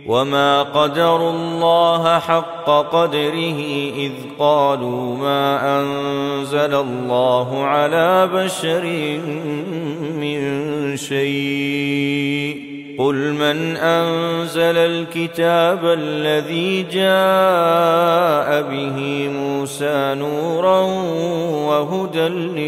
وما قدروا الله حق قدره إذ قالوا ما أنزل الله على بشر من شيء قل من أنزل الكتاب الذي جاء به موسى نورا وهدى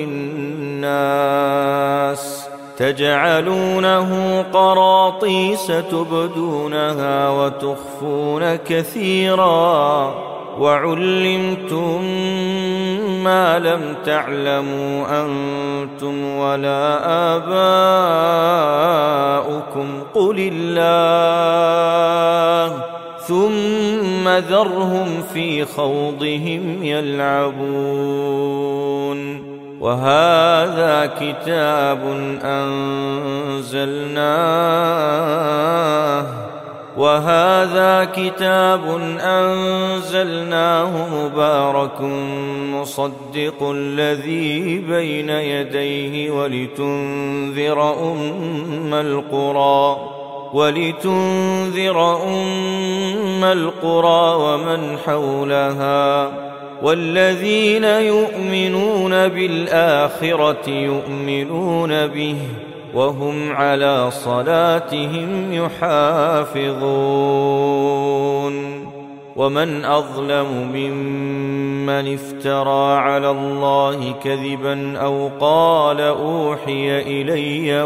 للناس تجعلونه قراطيس تبدونها وتخفون كثيرا وعلمتم ما لم تعلموا أنتم ولا آباؤكم قل الله ثم ذرهم في خوضهم يلعبون وهذا كتاب أنزلناه مبارك مصدق الذي بين يديه ولتنذر أم القرى ومن حولها والذين يؤمنون بالآخرة يؤمنون به وهم على صلاتهم يحافظون ومن أظلم ممن افترى على الله كذبا أو قال أوحي إلي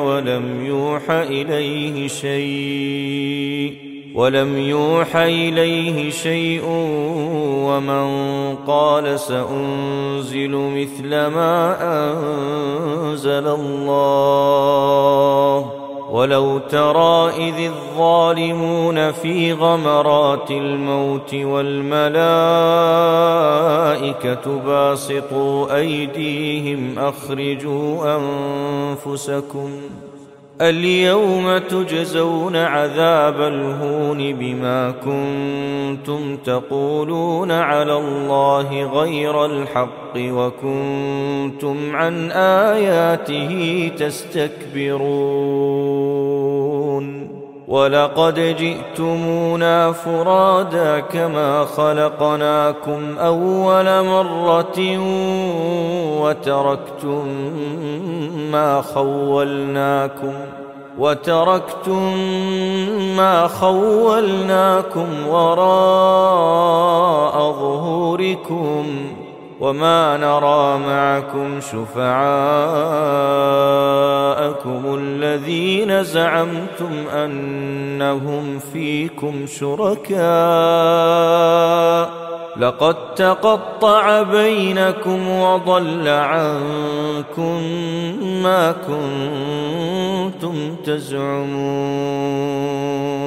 ولم يوحى إليه شيء ومن قال سأنزل مثل ما أنزل الله ولو ترى إذ الظالمون في غمرات الموت والملائكة باسطوا أيديهم أخرجوا أنفسكم اليوم تجزون عذاب الهون بما كنتم تقولون على الله غير الحق وكنتم عن آياته تستكبرون ولقد جئتمونا فرادا كما خلقناكم أول مرة وتركتم ما خولناكم وراء ظهوركم وما نرى معكم شفعاءكم الذين زعمتم أنهم فيكم شركاء لقد تقطع بينكم وضل عنكم ما كنتم تزعمون